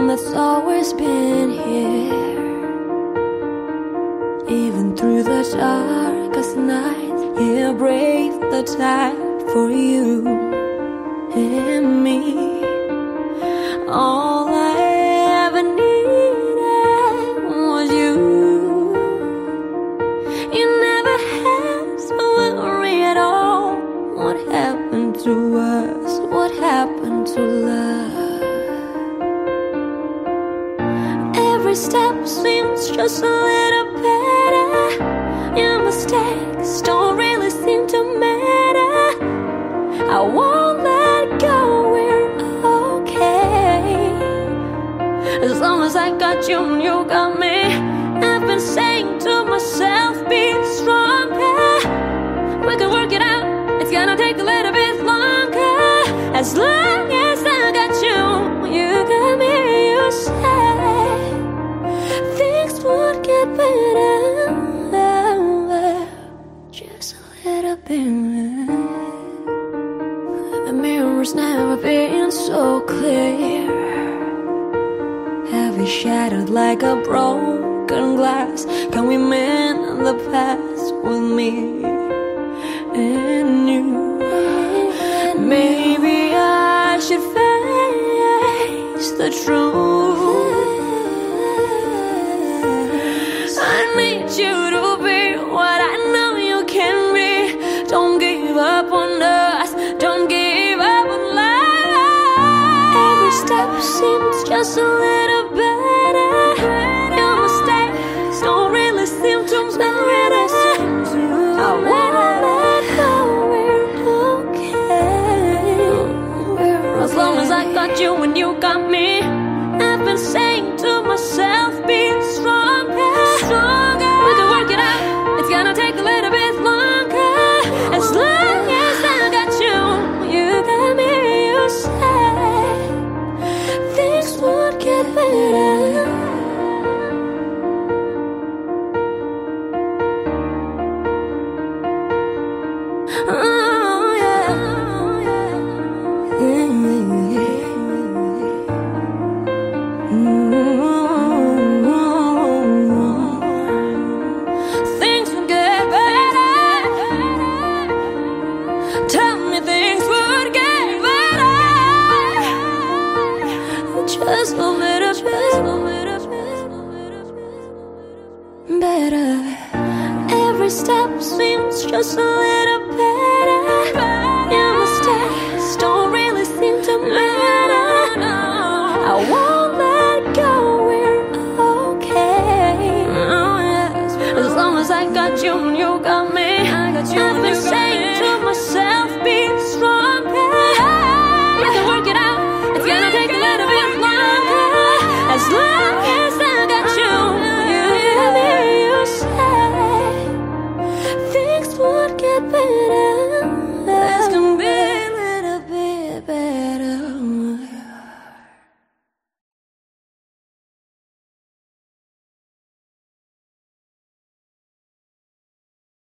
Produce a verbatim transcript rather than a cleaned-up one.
that's always been here. Even through the darkest nights, yeah, brave the tide for you and me. All I ever needed was you. You never had to worry at all. What happened to us? What happened to love? Every step seems just a little better. Your mistakes don't really seem to matter. I won't let go, we're okay. As long as I got you and you got me. I've been saying to myself, be stronger. We can work it out, it's gonna take a little bit longer. As long as I got you, you got me, you said things would get better, just a little bit. The mirror's never been so clear. Have you shattered like a broken glass? Can we mend the past with me and you? Maybe I should face the truth. I need you to be what I know you can be. Don't give up on us, don't give up on love. Every step seems just a little better. Your mistakes don't really seem to matter. I wanna let go, we're okay. As long as I got you and you got me. I've been saying to myself, be stronger. Stronger. We can work it out, it's gonna take a little bit longer. As long as I got you, you got me, you said things would get better. Oh yeah, yeah, yeah. Things would get better. Tell me things would get better. Just a little bit better. Every step seems just a little better. Your mistakes don't really seem to matter. I won't let go, we're okay. Oh yes, as long as I got you and you got me. I got you and you got me.